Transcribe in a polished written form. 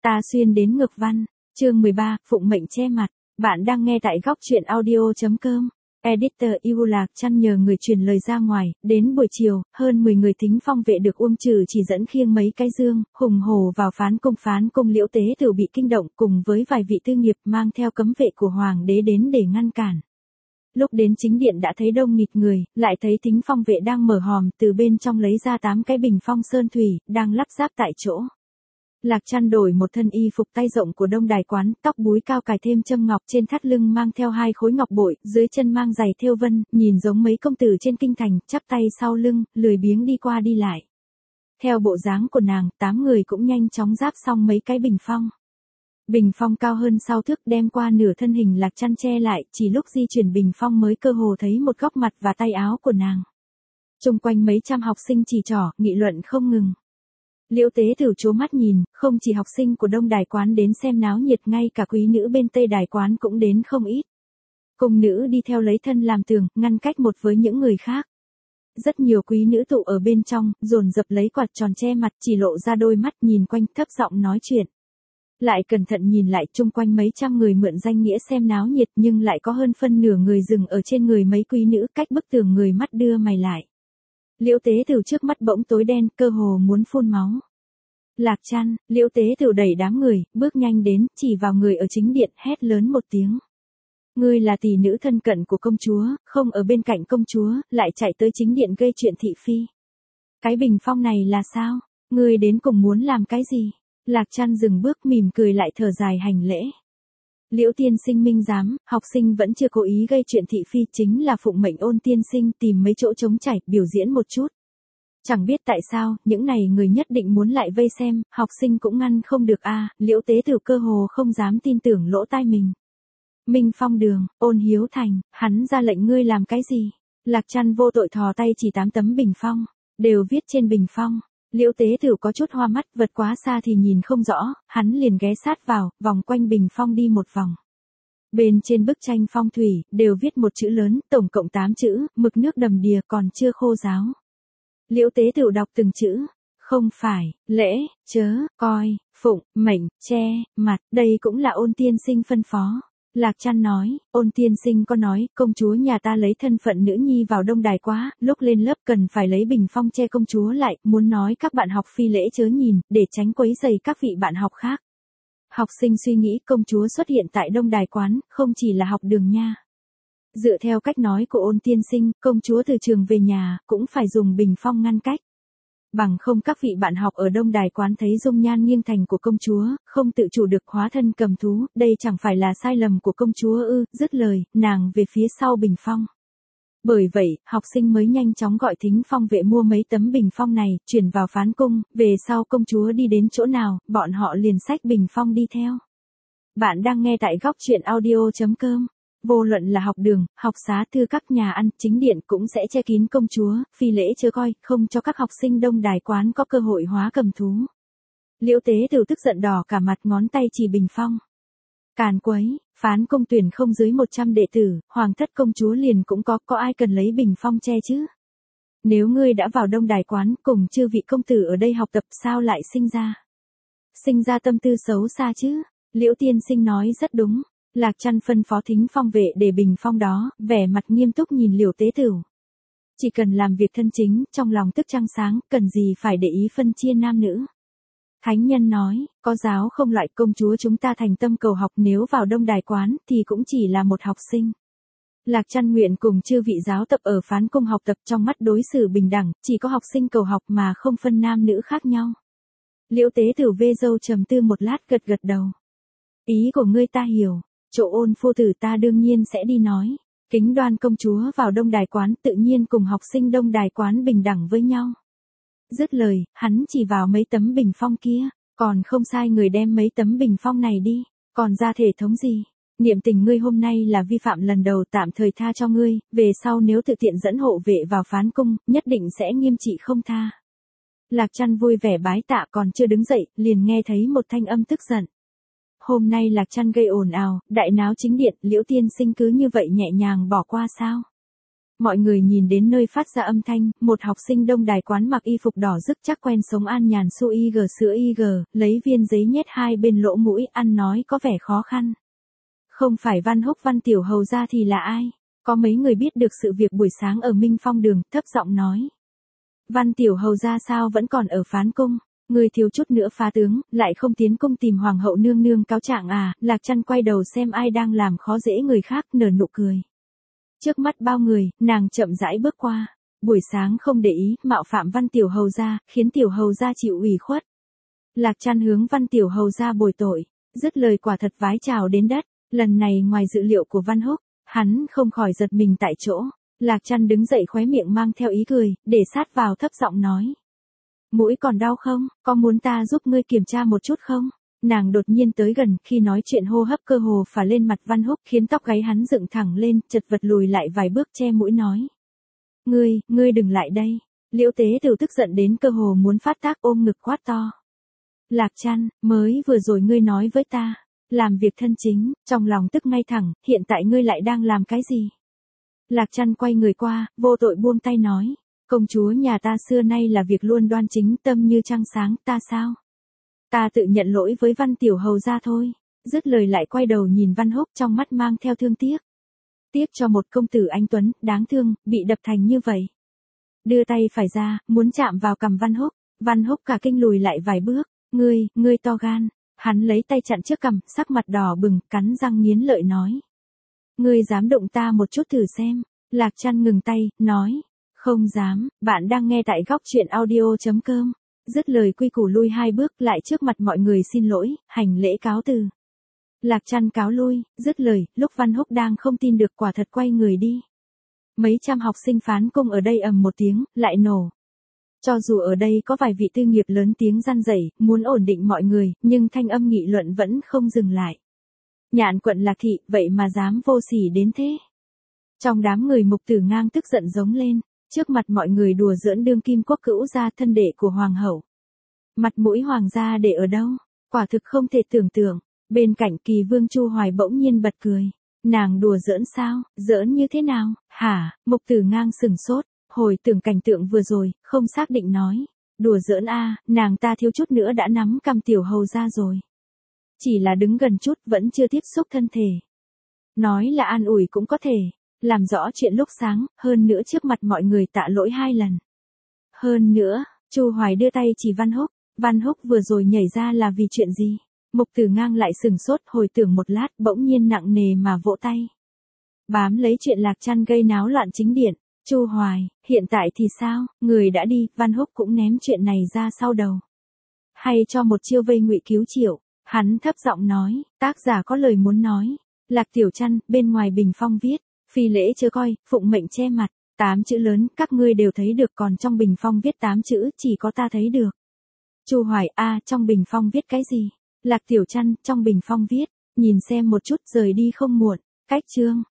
Ta xuyên đến ngược văn. Chương 13, phụng mệnh che mặt. Bạn đang nghe tại góc truyện audio.com. Editor yêu Lạc Trăn nhờ người truyền lời ra ngoài, đến buổi chiều, hơn 10 người thính phong vệ được Uông Trừ chỉ dẫn khiêng mấy cái dương, hùng hổ vào phán cung Liễu Tế Tửu bị kinh động cùng với vài vị tư nghiệp mang theo cấm vệ của hoàng đế đến để ngăn cản. Lúc đến chính điện đã thấy đông nghịt người, lại thấy thính phong vệ đang mở hòm từ bên trong lấy ra 8 cái bình phong sơn thủy, đang lắp ráp tại chỗ. Lạc Trăn đổi một thân y phục tay rộng của Đông Đài quán, tóc búi cao cài thêm châm ngọc, trên thắt lưng mang theo 2 khối ngọc bội, dưới chân mang giày thêu vân, nhìn giống mấy công tử trên kinh thành, chắp tay sau lưng, lười biếng đi qua đi lại. Theo bộ dáng của nàng, 8 người cũng nhanh chóng ráp xong mấy cái bình phong. Bình phong cao hơn sau thước đem qua nửa thân hình Lạc Trăn che lại, chỉ lúc di chuyển bình phong mới cơ hồ thấy một góc mặt và tay áo của nàng. Xung quanh mấy trăm học sinh chỉ trỏ, nghị luận không ngừng. Liễu Tế Tửu trố mắt nhìn, không chỉ học sinh của Đông Đài quán đến xem náo nhiệt, ngay cả quý nữ bên Tây Đài quán cũng đến không ít. Cung nữ đi theo lấy thân làm tường, ngăn cách một với những người khác. Rất nhiều quý nữ tụ ở bên trong, dồn dập lấy quạt tròn che mặt, chỉ lộ ra đôi mắt, nhìn quanh thấp giọng nói chuyện. Lại cẩn thận nhìn lại, chung quanh mấy trăm người mượn danh nghĩa xem náo nhiệt, nhưng lại có hơn phân nửa người dừng ở trên người mấy quý nữ, cách bức tường người mắt đưa mày lại. Liễu Tế Tửu trước mắt bỗng tối đen, cơ hồ muốn phun máu. Lạc Trăn, Liễu Tế Tửu đẩy đám người, bước nhanh đến, chỉ vào người ở chính điện, hét lớn một tiếng. Ngươi là tỷ nữ thân cận của công chúa, không ở bên cạnh công chúa, lại chạy tới chính điện gây chuyện thị phi. Cái bình phong này là sao? Ngươi đến cùng muốn làm cái gì? Lạc Trăn dừng bước mỉm cười lại thở dài hành lễ. Liễu tiên sinh minh giám, học sinh vẫn chưa cố ý gây chuyện thị phi, chính là phụng mệnh Ôn tiên sinh tìm mấy chỗ trống trải, biểu diễn một chút. Chẳng biết tại sao, những này người nhất định muốn lại vây xem, học sinh cũng ngăn không được a. Liễu Tế Tửu cơ hồ không dám tin tưởng lỗ tai mình. Minh Phong Đường, Ôn Hiếu Thành, hắn ra lệnh ngươi làm cái gì? Lạc Trăn vô tội thò tay chỉ 8 tấm bình phong, đều viết trên bình phong. Liễu Tế Tửu có chút hoa mắt, vật quá xa thì nhìn không rõ, hắn liền ghé sát vào, vòng quanh bình phong đi một vòng. Bên trên bức tranh phong thủy, đều viết một chữ lớn, tổng cộng 8 chữ, mực nước đầm đìa còn chưa khô ráo. Liễu Tế Tửu đọc từng chữ, không phải, lễ, chớ, coi, phụng, mệnh, che, mặt, đây cũng là Ôn tiên sinh phân phó. Lạc Trăn nói, Ôn tiên sinh có nói, công chúa nhà ta lấy thân phận nữ nhi vào Đông Đài quá, lúc lên lớp cần phải lấy bình phong che công chúa lại, muốn nói các bạn học phi lễ chớ nhìn, để tránh quấy rầy các vị bạn học khác. Học sinh suy nghĩ công chúa xuất hiện tại Đông Đài quán, không chỉ là học đường nha. Dựa theo cách nói của Ôn tiên sinh, công chúa từ trường về nhà, cũng phải dùng bình phong ngăn cách. Bằng không các vị bạn học ở Đông Đài quán thấy dung nhan nghiêng thành của công chúa, không tự chủ được hóa thân cầm thú, đây chẳng phải là sai lầm của công chúa ư? Dứt lời, nàng về phía sau bình phong. Bởi vậy, học sinh mới nhanh chóng gọi thính phong vệ mua mấy tấm bình phong này, chuyển vào phán cung, về sau công chúa đi đến chỗ nào, bọn họ liền xách bình phong đi theo. Bạn đang nghe tại góc truyện audio.com. Vô luận là học đường, học xá thư các nhà ăn, chính điện cũng sẽ che kín công chúa, phi lễ chớ coi, không cho các học sinh Đông Đài quán có cơ hội hóa cầm thú. Liễu Tế Tửu tức giận đỏ cả mặt, ngón tay chỉ bình phong. Càn quấy, phán cung tuyển không dưới 100 đệ tử, hoàng thất công chúa liền cũng có ai cần lấy bình phong che chứ? Nếu ngươi đã vào Đông Đài quán cùng chư vị công tử ở đây học tập, sao lại sinh ra tâm tư xấu xa chứ? Liễu tiên sinh nói rất đúng. Lạc Trăn phân phó thính phong vệ để bình phong đó, vẻ mặt nghiêm túc nhìn Liễu Tế Tửu. Chỉ cần làm việc thân chính, trong lòng tức trăng sáng, cần gì phải để ý phân chia nam nữ. Thánh nhân nói, có giáo không loại, công chúa chúng ta thành tâm cầu học, nếu vào Đông Đài quán thì cũng chỉ là một học sinh. Lạc Trăn nguyện cùng chư vị giáo tập ở phán cung học tập, trong mắt đối xử bình đẳng, chỉ có học sinh cầu học mà không phân nam nữ khác nhau. Liễu Tế Tửu vê râu trầm tư một lát, gật đầu. Ý của ngươi ta hiểu. Chỗ Ôn phu tử ta đương nhiên sẽ đi nói. Kính đoan công chúa vào Đông Đài quán, tự nhiên cùng học sinh Đông Đài quán bình đẳng với nhau. Dứt lời, hắn chỉ vào mấy tấm bình phong kia, còn không sai người đem mấy tấm bình phong này đi, còn ra thể thống gì? Niệm tình ngươi hôm nay là vi phạm lần đầu, tạm thời tha cho ngươi, về sau nếu tự tiện dẫn hộ vệ vào phán cung, nhất định sẽ nghiêm trị không tha. Lạc Trăn vui vẻ bái tạ, còn chưa đứng dậy, liền nghe thấy một thanh âm tức giận. Hôm nay Lạc Trăn gây ồn ào, đại náo chính điện, Liễu tiên sinh cứ như vậy nhẹ nhàng bỏ qua sao? Mọi người nhìn đến nơi phát ra âm thanh, một học sinh đông đài quán mặc y phục đỏ rực chắc quen sống an nhàn su IG sữa IG, lấy viên giấy nhét hai bên lỗ mũi, ăn nói có vẻ khó khăn. Không phải Văn Húc Văn Tiểu Hầu ra thì là ai? Có mấy người biết được sự việc buổi sáng ở Minh Phong đường, thấp giọng nói. Văn Tiểu Hầu ra sao vẫn còn ở Phán Cung? Người thiếu chút nữa phá tướng, lại không tiến cung tìm Hoàng hậu nương nương cáo trạng à? Lạc Trăn quay đầu xem ai đang làm khó dễ người khác, nở nụ cười. Trước mắt bao người, nàng chậm rãi bước qua. Buổi sáng không để ý, mạo phạm Văn Tiểu Hầu ra, khiến Tiểu Hầu ra chịu ủy khuất. Lạc Trăn hướng Văn Tiểu Hầu ra bồi tội, dứt lời quả thật vái chào đến đất. Lần này ngoài dự liệu của Văn Húc, hắn không khỏi giật mình tại chỗ. Lạc Trăn đứng dậy khóe miệng mang theo ý cười, để sát vào thấp giọng nói. Mũi còn đau không, có muốn ta giúp ngươi kiểm tra một chút không? Nàng đột nhiên tới gần, khi nói chuyện hô hấp cơ hồ phả lên mặt Văn Húc khiến tóc gáy hắn dựng thẳng lên, chật vật lùi lại vài bước che mũi nói. Ngươi đừng lại đây. Liễu Tế Tử tức giận đến cơ hồ muốn phát tác ôm ngực quát to. Lạc Trăn, mới vừa rồi ngươi nói với ta, làm việc thân chính, trong lòng tức ngay thẳng, hiện tại ngươi lại đang làm cái gì? Lạc Trăn quay người qua, vô tội buông tay nói. Công chúa nhà ta xưa nay là việc luôn đoan chính tâm như trăng sáng, ta sao? Ta tự nhận lỗi với Văn Tiểu Hầu ra thôi. Dứt lời lại quay đầu nhìn Văn Húc trong mắt mang theo thương tiếc. Tiếc cho một công tử anh tuấn, đáng thương, bị đập thành như vậy. Đưa tay phải ra, muốn chạm vào cằm Văn Húc. Văn Húc cả kinh lùi lại vài bước. Ngươi to gan. Hắn lấy tay chặn trước cằm, sắc mặt đỏ bừng, cắn răng nghiến lợi nói. Ngươi dám động ta một chút thử xem. Lạc Trăn ngừng tay, nói. Không dám, bạn đang nghe tại góc truyện audio.com. Dứt lời quy củ lui hai bước lại trước mặt mọi người xin lỗi, hành lễ cáo từ. Lạc Trăn cáo lui, dứt lời, lúc Văn Húc đang không tin được quả thật quay người đi. Mấy trăm học sinh Phán Cung ở đây ầm một tiếng, lại nổ. Cho dù ở đây có vài vị tư nghiệp lớn tiếng răn rẩy, muốn ổn định mọi người, nhưng thanh âm nghị luận vẫn không dừng lại. Nhạn quận Lạc Thị, vậy mà dám vô sỉ đến thế. Trong đám người Mục Tử Ngang tức giận giống lên. Trước mặt mọi người đùa giỡn đương kim quốc cữu gia thân đệ của hoàng hậu. Mặt mũi hoàng gia để ở đâu? Quả thực không thể tưởng tượng. Bên cạnh Kỳ Vương Chu Hoài bỗng nhiên bật cười. Nàng đùa giỡn sao? Giỡn như thế nào? Hả? Mục Tử Ngang sừng sốt, hồi tưởng cảnh tượng vừa rồi, không xác định nói. Đùa giỡn a, nàng ta thiếu chút nữa đã nắm cằm Tiểu Hầu ra rồi. Chỉ là đứng gần chút vẫn chưa tiếp xúc thân thể. Nói là an ủi cũng có thể. Làm rõ chuyện lúc sáng, hơn nữa trước mặt mọi người tạ lỗi 2 lần. Hơn nữa, Chu Hoài đưa tay chỉ Văn Húc vừa rồi nhảy ra là vì chuyện gì? Mục Tử Ngang lại sừng sốt hồi tưởng một lát bỗng nhiên nặng nề mà vỗ tay. Bám lấy chuyện Lạc Trăn gây náo loạn chính điện. Chu Hoài, hiện tại thì sao? Người đã đi, Văn Húc cũng ném chuyện này ra sau đầu. Hay cho một chiêu vây ngụy cứu Triệu, hắn thấp giọng nói, tác giả có lời muốn nói. Lạc Tiểu Trăn, bên ngoài bình phong viết. Phi lễ chớ coi, phụng mệnh che mặt, 8 chữ lớn, các ngươi đều thấy được còn trong bình phong viết 8 chữ, chỉ có ta thấy được. Chu Hoài, trong bình phong viết cái gì? Lạc Tiểu Trăn, trong bình phong viết, nhìn xem một chút rời đi không muộn, cách chương.